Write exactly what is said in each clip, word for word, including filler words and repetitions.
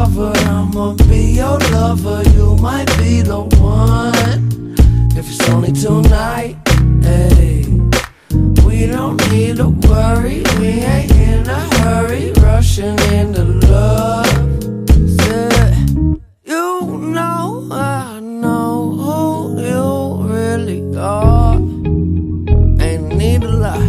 covered. I'ma be your lover, you might be the one. If it's only tonight, hey, we don't need to worry. We ain't in a hurry, rushing into love. Said, you know I know who you really are. Ain't need to lie.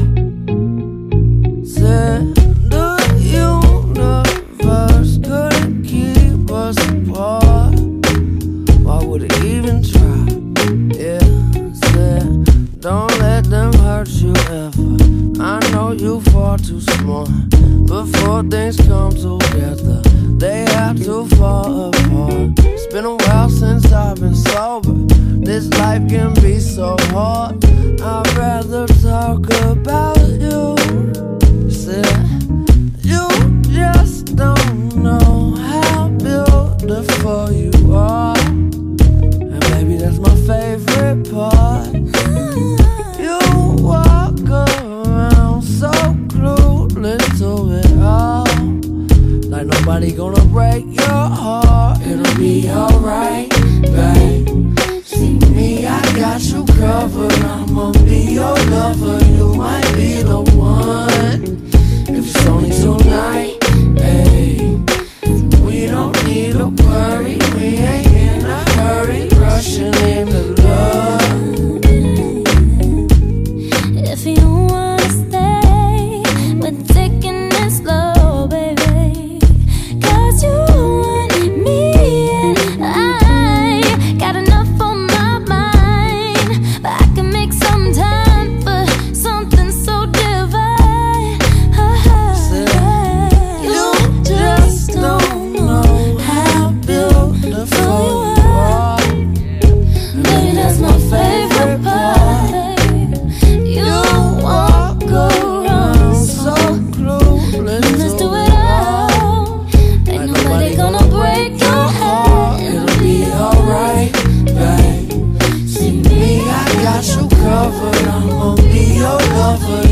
Said the universe couldn't keep us apart. Why would it even try? Yeah, said don't let them hurt you ever. I know you far too smart. Before things come together, they have to fall apart. It's been a while since I've been sober. This life can be so hard. I'd rather talk about you. Said you just don't know how beautiful you are. And baby, that's my favorite part. You walk around so clueless to it all, like nobody gonna break your heart. It'll be alright, babe. See me, I got you covered. I'ma be your lover, you might be the one. If it's only tonight, hey, we don't need to worry. We ain't in a hurry, rushing into love. If you wanna stay, we're taking it slow, baby. Cause you want me and I got enough on my mind. But I can make some time for something so divine. You just don't know how beautiful you are. Baby, that's my favorite part. You walk around So clueless let's to do it all. Ain't nobody gonna break your heart. It'll be alright, babe. See me, I got you covered. I'ma be your lover.